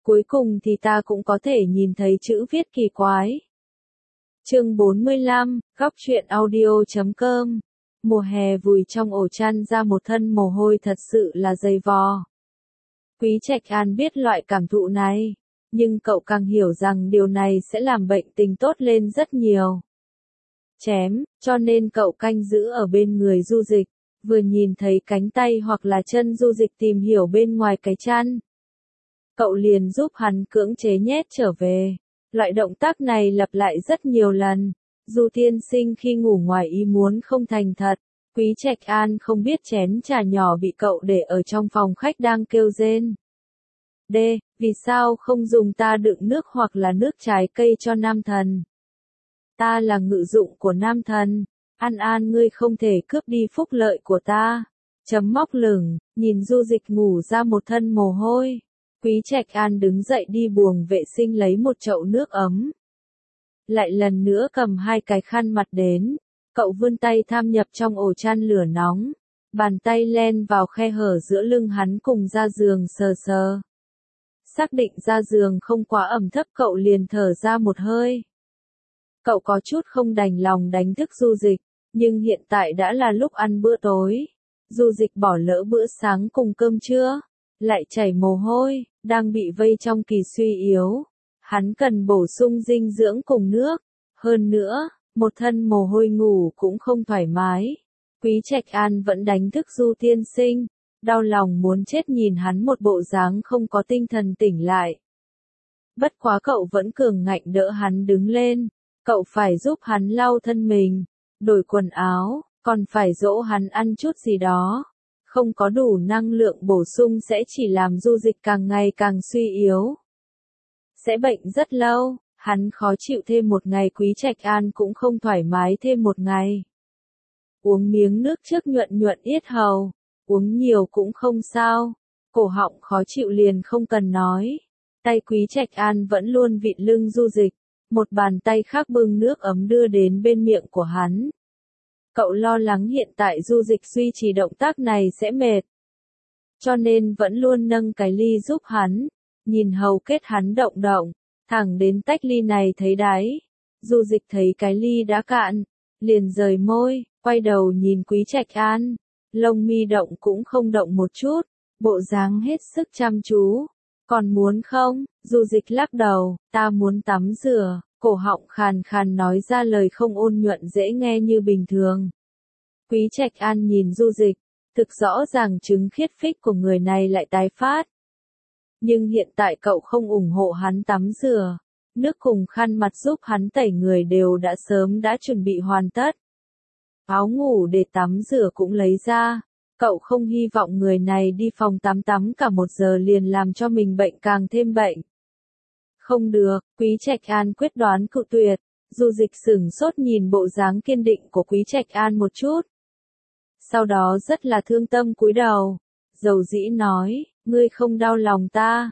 Cuối cùng thì ta cũng có thể nhìn thấy chữ viết kỳ quái. Chương 45, góc truyện audio.com. Mùa hè vùi trong ổ chăn ra một thân mồ hôi thật sự là dày vò. Quý Trạch An biết loại cảm thụ này, nhưng cậu càng hiểu rằng điều này sẽ làm bệnh tình tốt lên rất nhiều. Cho nên cậu canh giữ ở bên người Du Dịch, vừa nhìn thấy cánh tay hoặc là chân Du Dịch tìm hiểu bên ngoài cái chăn. Cậu liền giúp hắn cưỡng chế nhét trở về. Loại động tác này lặp lại rất nhiều lần. Du tiên sinh khi ngủ ngoài ý muốn không thành thật. Quý Trạch An không biết chén trà nhỏ bị cậu để ở trong phòng khách đang kêu rên. Vì sao không dùng ta đựng nước hoặc là nước trái cây cho nam thần? Ta là ngự dụng của nam thần. An ngươi không thể cướp đi phúc lợi của ta. Móc lửng, nhìn Du Dịch ngủ ra một thân mồ hôi. Quý Trạch An đứng dậy đi buồng vệ sinh lấy một chậu nước ấm. Lại lần nữa cầm 2 cái khăn mặt đến. Cậu vươn tay tham nhập trong ổ chăn lửa nóng. Bàn tay len vào khe hở giữa lưng hắn cùng ra giường sờ sờ. Xác định ra giường không quá ẩm thấp cậu liền thở ra một hơi. Cậu có chút không đành lòng đánh thức Du Dịch, nhưng hiện tại đã là lúc ăn bữa tối. Du Dịch bỏ lỡ bữa sáng cùng cơm trưa, lại chảy mồ hôi, đang bị vây trong kỳ suy yếu. Hắn cần bổ sung dinh dưỡng cùng nước. Hơn nữa, một thân mồ hôi ngủ cũng không thoải mái. Quý Trạch An vẫn đánh thức Du tiên sinh, đau lòng muốn chết nhìn hắn một bộ dáng không có tinh thần tỉnh lại. Bất quá cậu vẫn cường ngạnh đỡ hắn đứng lên. Cậu phải giúp hắn lau thân mình, đổi quần áo, còn phải dỗ hắn ăn chút gì đó. Không có đủ năng lượng bổ sung sẽ chỉ làm Du Dịch càng ngày càng suy yếu. Sẽ bệnh rất lâu, hắn khó chịu thêm một ngày Quý Trạch An cũng không thoải mái thêm một ngày. Uống miếng nước trước nhuận nhuận yết hầu, uống nhiều cũng không sao, cổ họng khó chịu liền không cần nói. Tay Quý Trạch An vẫn luôn vịn lưng Du Dịch, một bàn tay khác bưng nước ấm đưa đến bên miệng của hắn. Cậu lo lắng hiện tại Du Dịch duy trì động tác này sẽ mệt. Cho nên vẫn luôn nâng cái ly giúp hắn, nhìn hầu kết hắn động động, thẳng đến tách ly này thấy đáy. Du Dịch thấy cái ly đã cạn, liền rời môi, quay đầu nhìn Quý Trạch An, lông mi động cũng không động một chút, bộ dáng hết sức chăm chú. Còn muốn không? Du Dịch lắc đầu, ta muốn tắm rửa, cổ họng khàn khàn nói ra lời không ôn nhuận dễ nghe như bình thường. Quý Trạch An nhìn Du Dịch, thực rõ ràng chứng khiết phích của người này lại tái phát. Nhưng hiện tại cậu không ủng hộ hắn tắm rửa, nước cùng khăn mặt giúp hắn tẩy người đều đã sớm đã chuẩn bị hoàn tất. Áo ngủ để tắm rửa cũng lấy ra. Cậu không hy vọng người này đi phòng tắm cả 1 giờ liền làm cho mình bệnh càng thêm bệnh. Không được, Quý Trạch An quyết đoán cự tuyệt. Du Dịch sửng sốt nhìn bộ dáng kiên định của Quý Trạch An một chút. Sau đó rất là thương tâm cúi đầu, dầu dĩ nói, ngươi không đau lòng ta.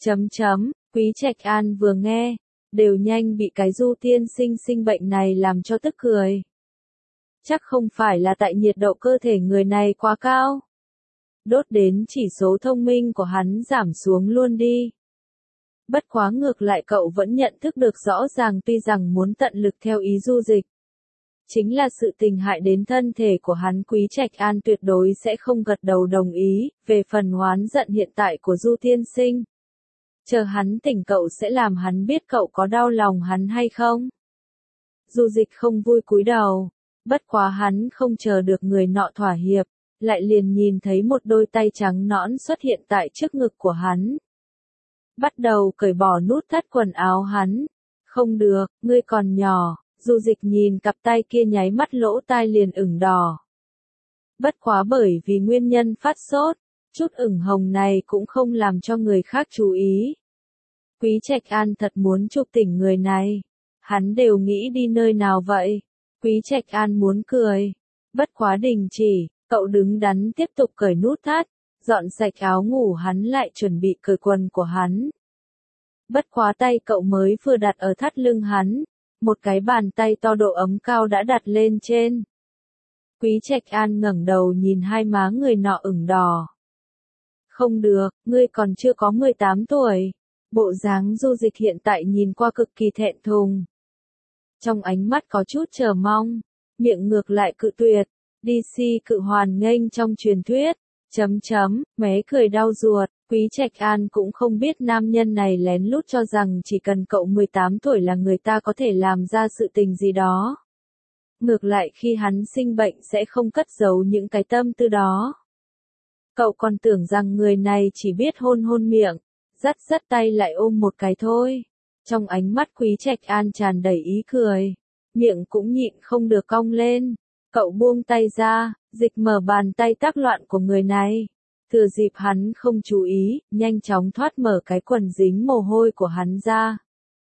Quý Trạch An vừa nghe, đều nhanh bị cái Du tiên sinh bệnh này làm cho tức cười. Chắc không phải là tại nhiệt độ cơ thể người này quá cao. Đốt đến chỉ số thông minh của hắn giảm xuống luôn đi. Bất quá ngược lại cậu vẫn nhận thức được rõ ràng tuy rằng muốn tận lực theo ý Du Dịch. Chính là sự tình hại đến thân thể của hắn Quý Trạch An tuyệt đối sẽ không gật đầu đồng ý, về phần oán giận hiện tại của Du tiên sinh. Chờ hắn tỉnh cậu sẽ làm hắn biết cậu có đau lòng hắn hay không. Du Dịch không vui cúi đầu. Bất quá hắn không chờ được người nọ thỏa hiệp, lại liền nhìn thấy một đôi tay trắng nõn xuất hiện tại trước ngực của hắn. Bắt đầu cởi bỏ nút thắt quần áo hắn. Không được, ngươi còn nhỏ. Du Dịch nhìn cặp tay kia nháy mắt lỗ tai liền ửng đỏ. Bất quá bởi vì nguyên nhân phát sốt, chút ửng hồng này cũng không làm cho người khác chú ý. Quý Trạch An thật muốn chụp tỉnh người này. Hắn đều nghĩ đi nơi nào vậy? Quý Trạch An muốn cười. Bất quá đình chỉ, cậu đứng đắn tiếp tục cởi nút thắt, dọn sạch áo ngủ hắn lại chuẩn bị cởi quần của hắn. Bất quá tay cậu mới vừa đặt ở thắt lưng hắn, một cái bàn tay to độ ấm cao đã đặt lên trên. Quý Trạch An ngẩng đầu nhìn hai má người nọ ửng đỏ. Không được, ngươi còn chưa có 18 tuổi. Bộ dáng Du Dịch hiện tại nhìn qua cực kỳ thẹn thùng. Trong ánh mắt có chút chờ mong, miệng ngược lại cự tuyệt, DC cự hoàn nghênh trong truyền thuyết, mé cười đau ruột, Quý Trạch An cũng không biết nam nhân này lén lút cho rằng chỉ cần cậu 18 tuổi là người ta có thể làm ra sự tình gì đó. Ngược lại khi hắn sinh bệnh sẽ không cất giấu những cái tâm tư đó. Cậu còn tưởng rằng người này chỉ biết hôn hôn miệng, dắt dắt tay lại ôm một cái thôi. Trong ánh mắt Quý Trạch An tràn đầy ý cười, miệng cũng nhịn không được cong lên. Cậu buông tay ra, Dịch mở bàn tay tác loạn của người này. Thừa dịp hắn không chú ý, nhanh chóng thoát mở cái quần dính mồ hôi của hắn ra.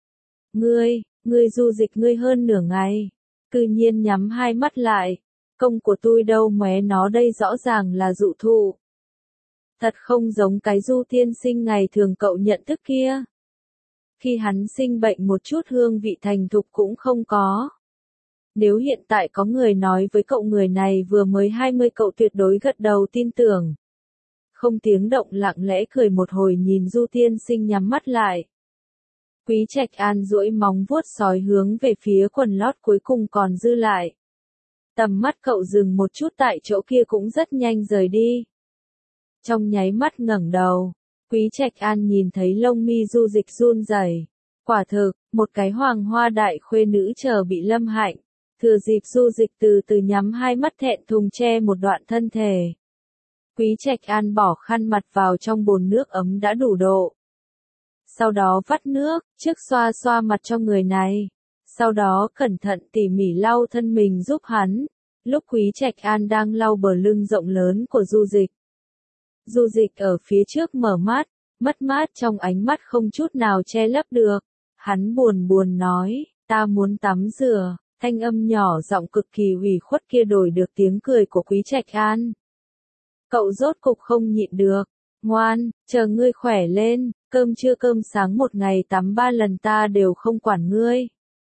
Ngươi Du Dịch ngươi hơn nửa ngày. Cư nhiên nhắm hai mắt lại. Công của tôi đâu mé nó đây rõ ràng là dụ thụ. Thật không giống cái Du tiên sinh ngày thường cậu nhận thức kia. Khi hắn sinh bệnh một chút hương vị thành thục cũng không có. Nếu hiện tại có người nói với cậu người này vừa mới 20 cậu tuyệt đối gật đầu tin tưởng. Không tiếng động lặng lẽ cười một hồi nhìn Du tiên sinh nhắm mắt lại. Quý Trạch An duỗi móng vuốt sói hướng về phía quần lót cuối cùng còn dư lại. Tầm mắt cậu dừng một chút tại chỗ kia cũng rất nhanh rời đi. Trong nháy mắt ngẩng đầu, Quý Trạch An nhìn thấy lông mi Du Dịch run rẩy. Quả thực, một cái hoàng hoa đại khuê nữ chờ bị lâm hạnh. Thừa dịp Du Dịch từ từ nhắm hai mắt thẹn thùng che một đoạn thân thể. Quý Trạch An bỏ khăn mặt vào trong bồn nước ấm đã đủ độ. Sau đó vắt nước, trước xoa xoa mặt cho người này. Sau đó cẩn thận tỉ mỉ lau thân mình giúp hắn. Lúc Quý Trạch An đang lau bờ lưng rộng lớn của Du Dịch. Du Dịch ở phía trước mở mắt, mất mát trong ánh mắt không chút nào che lấp được. Hắn buồn buồn nói, ta muốn tắm rửa. Thanh âm nhỏ giọng cực kỳ ủy khuất kia đổi được tiếng cười của Quý Trạch An. Cậu rốt cục không nhịn được. Ngoan, chờ ngươi khỏe lên, cơm trưa cơm sáng một ngày tắm 3 lần ta đều không quản ngươi.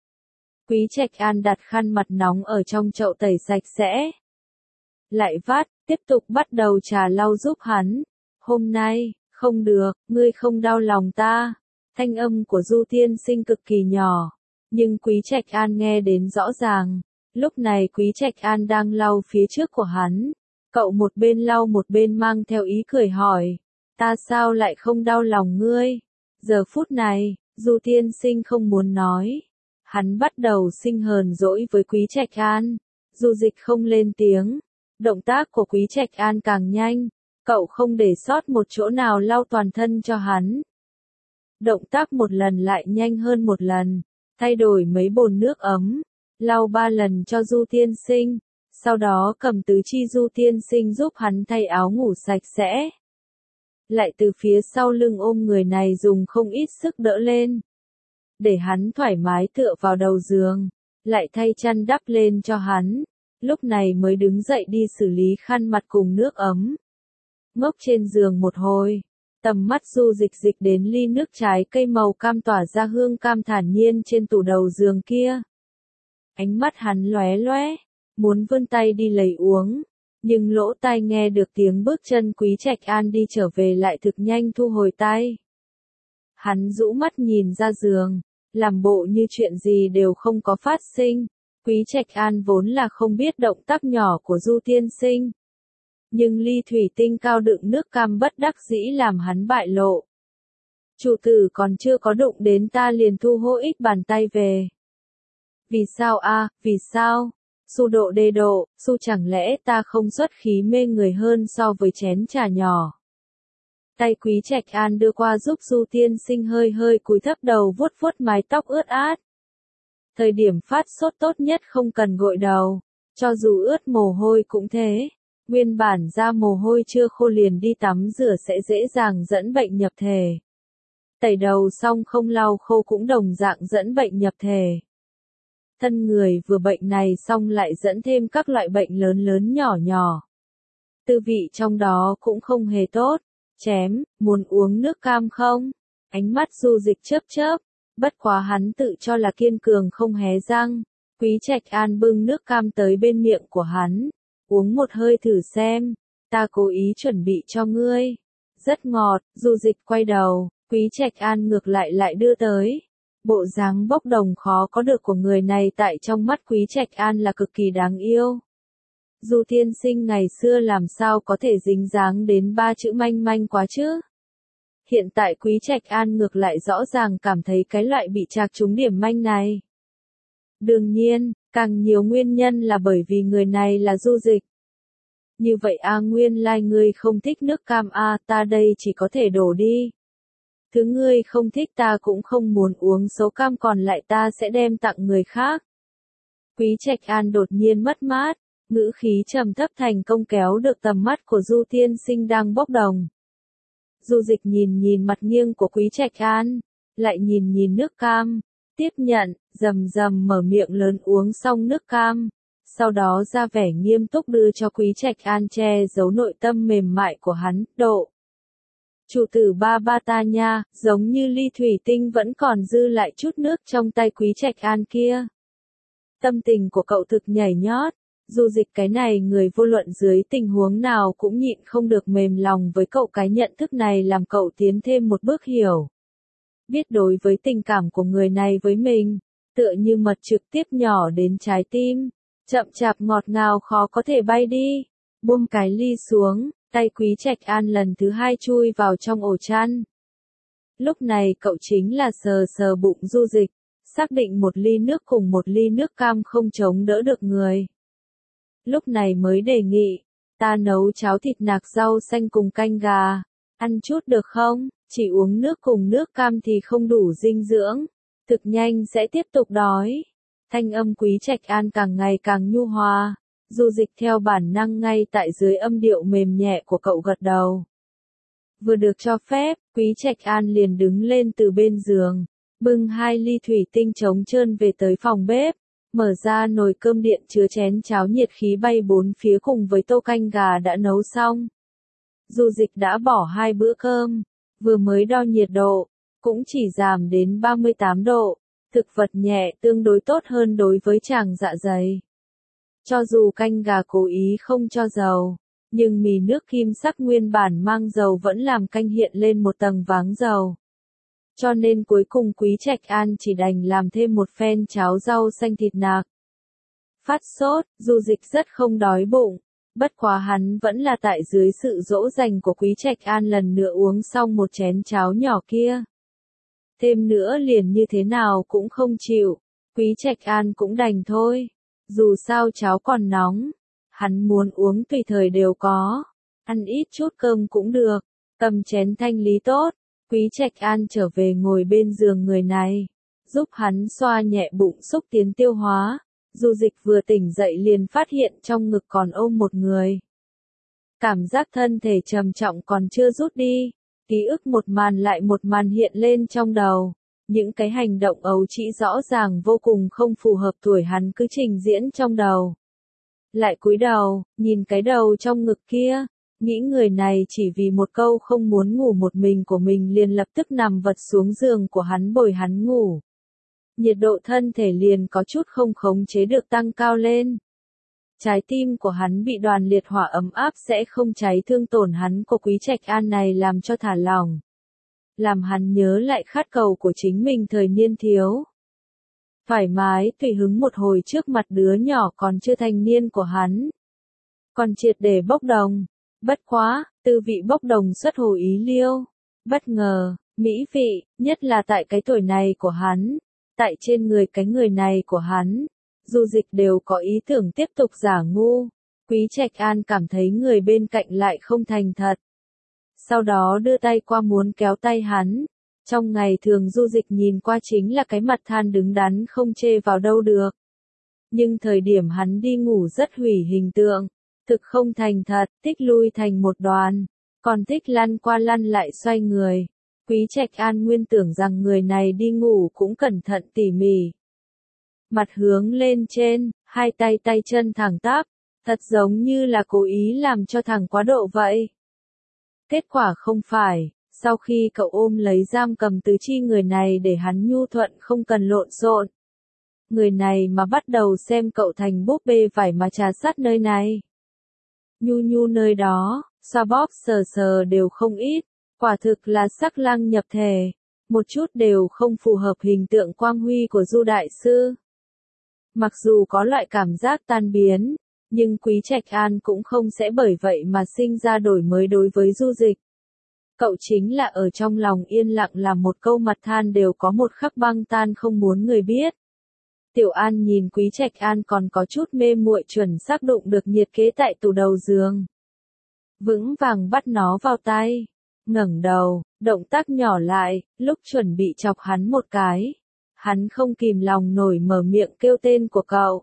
Quý Trạch An đặt khăn mặt nóng ở trong chậu tẩy sạch sẽ. Lại vắt, tiếp tục bắt đầu trà lau giúp hắn. Hôm nay, không được, ngươi không đau lòng ta. Thanh âm của Du tiên sinh cực kỳ nhỏ. Nhưng Quý Trạch An nghe đến rõ ràng. Lúc này Quý Trạch An đang lau phía trước của hắn. Cậu một bên lau một bên mang theo ý cười hỏi. Ta sao lại không đau lòng ngươi? Giờ phút này, Du tiên sinh không muốn nói. Hắn bắt đầu sinh hờn dỗi với Quý Trạch An. Du Dịch không lên tiếng. Động tác của Quý Trạch An càng nhanh. Cậu không để sót một chỗ nào lau toàn thân cho hắn. Động tác một lần lại nhanh hơn một lần. Thay đổi mấy bồn nước ấm. Lau 3 lần cho Du tiên sinh. Sau đó cầm tứ chi Du tiên sinh giúp hắn thay áo ngủ sạch sẽ. Lại từ phía sau lưng ôm người này dùng không ít sức đỡ lên. Để hắn thoải mái tựa vào đầu giường. Lại thay chăn đắp lên cho hắn. Lúc này mới đứng dậy đi xử lý khăn mặt cùng nước ấm. Ngốc trên giường một hồi. Tầm mắt Du Dịch dịch đến ly nước trái cây màu cam tỏa ra hương cam thản nhiên trên tủ đầu giường kia. Ánh mắt hắn lóe lóe, muốn vươn tay đi lấy uống, nhưng lỗ tai nghe được tiếng bước chân Quý Trạch An đi trở về lại thực nhanh thu hồi tay. Hắn rũ mắt nhìn ra giường, làm bộ như chuyện gì đều không có phát sinh. Quý Trạch An vốn là không biết động tác nhỏ của Du tiên sinh. Nhưng ly thủy tinh cao đựng nước cam bất đắc dĩ làm hắn bại lộ. Chủ tử còn chưa có đụng đến ta liền thu hô ích bàn tay về. Vì sao a? Vì sao? Su độ đê độ, Su chẳng lẽ ta không xuất khí mê người hơn so với chén trà nhỏ. Tay Quý Trạch An đưa qua giúp Du tiên sinh hơi hơi cúi thấp đầu vuốt vuốt mái tóc ướt át. Thời điểm phát sốt tốt nhất không cần gội đầu, cho dù ướt mồ hôi cũng thế. Nguyên bản da mồ hôi chưa khô liền đi tắm rửa sẽ dễ dàng dẫn bệnh nhập thể. Tẩy đầu xong không lau khô cũng đồng dạng dẫn bệnh nhập thể. Thân người vừa bệnh này xong lại dẫn thêm các loại bệnh lớn lớn nhỏ nhỏ. Tư vị trong đó cũng không hề tốt. Muốn uống nước cam không? Ánh mắt Du Dịch chớp chớp. Bất quá hắn tự cho là kiên cường không hé răng. Quý Trạch An bưng nước cam tới bên miệng của hắn. Uống một hơi thử xem. Ta cố ý chuẩn bị cho ngươi. Rất ngọt. Du Dịch quay đầu, Quý Trạch An ngược lại đưa tới. Bộ dáng bốc đồng khó có được của người này tại trong mắt Quý Trạch An là cực kỳ đáng yêu. Du tiên sinh ngày xưa làm sao có thể dính dáng đến ba chữ manh manh quá chứ? Hiện tại Quý Trạch An ngược lại rõ ràng cảm thấy cái loại bị trạc trúng điểm manh này. Đương nhiên, càng nhiều nguyên nhân là bởi vì người này là Du Dịch. Như vậy nguyên lai ngươi không thích nước cam ta đây chỉ có thể đổ đi. Thứ ngươi không thích ta cũng không muốn uống, số cam còn lại ta sẽ đem tặng người khác. Quý Trạch An đột nhiên mất mát, ngữ khí trầm thấp thành công kéo được tầm mắt của Du tiên sinh đang bốc đồng. Du Dịch nhìn mặt nghiêng của Quý Trạch An, lại nhìn nước cam, tiếp nhận, rầm mở miệng lớn uống xong nước cam, sau đó ra vẻ nghiêm túc đưa cho Quý Trạch An che giấu nội tâm mềm mại của hắn, độ. Chủ tử ba ta nha, giống như ly thủy tinh vẫn còn dư lại chút nước trong tay Quý Trạch An kia. Tâm tình của cậu thực nhảy nhót, Du Dịch cái này người vô luận dưới tình huống nào cũng nhịn không được mềm lòng với cậu, cái nhận thức này làm cậu tiến thêm một bước hiểu. Biết đối với tình cảm của người này với mình, tựa như mật trực tiếp nhỏ đến trái tim, chậm chạp ngọt ngào khó có thể bay đi. Buông cái ly xuống, tay Quý Trạch An lần thứ hai chui vào trong ổ chăn. Lúc này cậu chính là sờ bụng Du Dịch, xác định một ly nước cùng một ly nước cam không chống đỡ được người. Lúc này mới đề nghị, ta nấu cháo thịt nạc rau xanh cùng canh gà, ăn chút được không? Chỉ uống nước cùng nước cam thì không đủ dinh dưỡng, thực nhanh sẽ tiếp tục đói. Thanh âm Quý Trạch An càng ngày càng nhu hòa, Du Dịch theo bản năng ngay tại dưới âm điệu mềm nhẹ của cậu gật đầu. Vừa được cho phép, Quý Trạch An liền đứng lên từ bên giường, bưng 2 ly thủy tinh trống trơn về tới phòng bếp, mở ra nồi cơm điện chứa chén cháo nhiệt khí bay bốn phía cùng với tô canh gà đã nấu xong. Du Dịch đã bỏ 2 bữa cơm, vừa mới đo nhiệt độ, cũng chỉ giảm đến 38 độ, thực vật nhẹ tương đối tốt hơn đối với chàng dạ dày. Cho dù canh gà cố ý không cho dầu, nhưng mì nước kim sắc nguyên bản mang dầu vẫn làm canh hiện lên một tầng váng dầu. Cho nên cuối cùng Quý Trạch An chỉ đành làm thêm một phen cháo rau xanh thịt nạc. Phát sốt, Du Dịch rất không đói bụng, bất quá hắn vẫn là tại dưới sự dỗ dành của Quý Trạch An lần nữa uống xong một chén cháo nhỏ kia. Thêm nữa liền như thế nào cũng không chịu, Quý Trạch An cũng đành thôi. Dù sao cháo còn nóng, hắn muốn uống tùy thời đều có, ăn ít chút cơm cũng được, cầm chén thanh lý tốt. Quý Trạch An trở về ngồi bên giường người này, giúp hắn xoa nhẹ bụng xúc tiến tiêu hóa. Du Dịch vừa tỉnh dậy liền phát hiện trong ngực còn ôm một người. Cảm giác thân thể trầm trọng còn chưa rút đi, ký ức một màn lại một màn hiện lên trong đầu. Những cái hành động ấu trĩ rõ ràng vô cùng không phù hợp tuổi hắn cứ trình diễn trong đầu. Lại cúi đầu, nhìn cái đầu trong ngực kia, nghĩ người này chỉ vì một câu không muốn ngủ một mình của mình liền lập tức nằm vật xuống giường của hắn bồi hắn ngủ. Nhiệt độ thân thể liền có chút không khống chế được tăng cao lên. Trái tim của hắn bị đoàn liệt hỏa ấm áp sẽ không cháy thương tổn hắn của Quý Trạch An này làm cho thả lỏng. Làm hắn nhớ lại khát cầu của chính mình thời niên thiếu. Thoải mái tùy hứng một hồi trước mặt đứa nhỏ còn chưa thành niên của hắn. Còn triệt để bốc đồng. Bất quá, tư vị bốc đồng xuất hồ ý liêu. Bất ngờ, mỹ vị, nhất là tại cái tuổi này của hắn. Tại trên người cái người này của hắn. Du Dịch đều có ý tưởng tiếp tục giả ngu. Quý Trạch An cảm thấy người bên cạnh lại không thành thật. Sau đó đưa tay qua muốn kéo tay hắn. Trong ngày thường Du Dịch nhìn qua chính là cái mặt than đứng đắn không chê vào đâu được. Nhưng thời điểm hắn đi ngủ rất hủy hình tượng. Thực không thành thật, thích lui thành một đoàn. Còn thích lăn qua lăn lại xoay người. Quý Trạch An nguyên tưởng rằng người này đi ngủ cũng cẩn thận tỉ mỉ. Mặt hướng lên trên, hai tay chân thẳng tắp, thật giống như là cố ý làm cho thẳng quá độ vậy. Kết quả không phải, sau khi cậu ôm lấy giam cầm tứ chi người này để hắn nhu thuận không cần lộn xộn. Người này mà bắt đầu xem cậu thành búp bê vải mà trà sát nơi này. Nhu nơi đó, xoa bóp sờ đều không ít, Quả thực là sắc lang nhập thể, một chút đều không phù hợp hình tượng quang huy của Du đại sư. Mặc dù có loại cảm giác tan biến, nhưng Quý Trạch An cũng không sẽ bởi vậy mà sinh ra đổi mới đối với Du Dịch. Cậu chính là ở trong lòng yên lặng làm một câu mặt than đều có một khắc băng tan không muốn người biết. Tiểu An nhìn Quý Trạch An còn có chút mê muội chuẩn xác đụng được nhiệt kế tại tủ đầu giường. Vững vàng bắt nó vào tay, ngẩng đầu, động tác nhỏ lại, lúc chuẩn bị chọc hắn một cái. Hắn không kìm lòng nổi mở miệng kêu tên của cậu.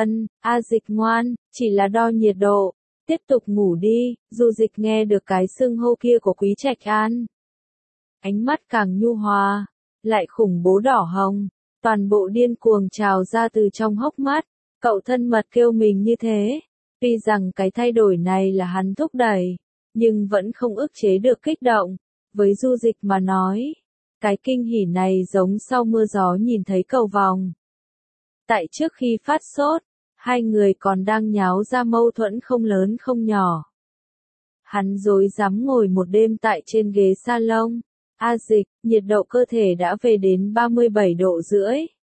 A Dịch ngoan, chỉ là đo nhiệt độ. Tiếp tục ngủ đi. Du Dịch nghe được cái xưng hô kia của Quý Trạch An. Ánh mắt càng nhu hòa, lại khủng bố đỏ hồng, toàn bộ điên cuồng trào ra từ trong hốc mắt. Cậu thân mật kêu mình như thế. Tuy rằng cái thay đổi này là hắn thúc đẩy, nhưng vẫn không ức chế được kích động. Với Du Dịch mà nói, cái kinh hỉ này giống sau mưa gió nhìn thấy cầu vồng. Tại trước khi phát sốt, hai người còn đang nháo ra mâu thuẫn không lớn không nhỏ. Hắn dối dám ngồi một đêm tại trên ghế salon. A Dịch, nhiệt độ cơ thể đã về đến 37 độ rưỡi.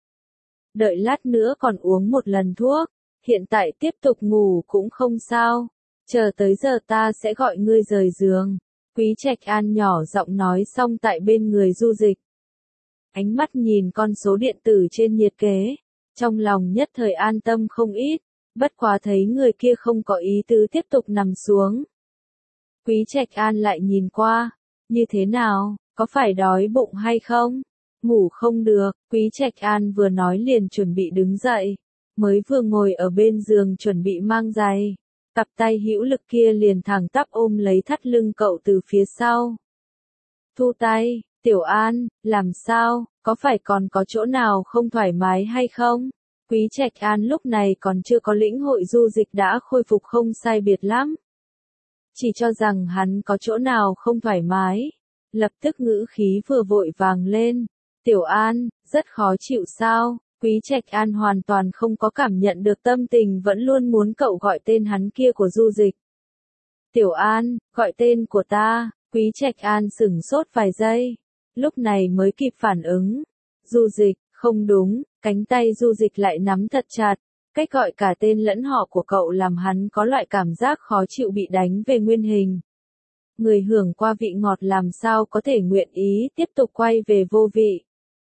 Đợi lát nữa còn uống một lần thuốc, hiện tại tiếp tục ngủ cũng không sao. Chờ tới giờ ta sẽ gọi ngươi rời giường. Quý Trạch An nhỏ giọng nói xong tại bên người Du Dịch. Ánh mắt nhìn con số điện tử trên nhiệt kế, trong lòng nhất thời an tâm không ít, bất quá thấy người kia không có ý tứ tiếp tục nằm xuống. Quý Trạch An lại nhìn qua, như thế nào, có phải đói bụng hay không? Ngủ không được, Quý Trạch An vừa nói liền chuẩn bị đứng dậy, mới vừa ngồi ở bên giường chuẩn bị mang giày. Cặp tay hữu lực kia liền thẳng tắp ôm lấy thắt lưng cậu từ phía sau. Thu tay, Tiểu An, làm sao, có phải còn có chỗ nào không thoải mái hay không? Quý Trạch An lúc này còn chưa có lĩnh hội Du Dịch đã khôi phục không sai biệt lắm. Chỉ cho rằng hắn có chỗ nào không thoải mái. Lập tức ngữ khí vừa vội vàng lên. Tiểu An, rất khó chịu sao? Quý Trạch An hoàn toàn không có cảm nhận được tâm tình vẫn luôn muốn cậu gọi tên hắn kia của Du Dịch. Tiểu An, gọi tên của ta. Quý Trạch An sửng sốt vài giây, lúc này mới kịp phản ứng. Du Dịch, không đúng, cánh tay Du Dịch lại nắm thật chặt. Cách gọi cả tên lẫn họ của cậu làm hắn có loại cảm giác khó chịu bị đánh về nguyên hình. Người hưởng qua vị ngọt làm sao có thể nguyện ý tiếp tục quay về vô vị.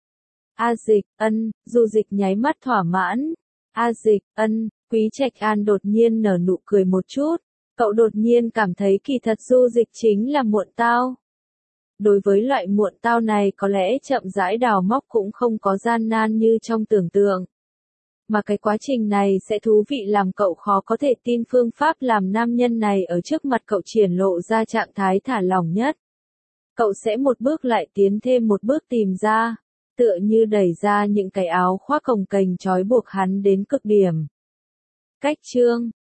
A Dịch, Du Dịch nháy mắt thỏa mãn. A Dịch, Quý Trạch An đột nhiên nở nụ cười một chút. Cậu đột nhiên cảm thấy kỳ thật Du Dịch chính là muộn tao. Đối với loại muộn tao này có lẽ chậm rãi đào móc cũng không có gian nan như trong tưởng tượng. Mà cái quá trình này sẽ thú vị làm cậu khó có thể tin phương pháp làm nam nhân này ở trước mặt cậu triển lộ ra trạng thái thả lỏng nhất. Cậu sẽ một bước lại tiến thêm một bước tìm ra, tựa như đẩy ra những cái áo khoác cồng kềnh trói buộc hắn đến cực điểm. Cách chương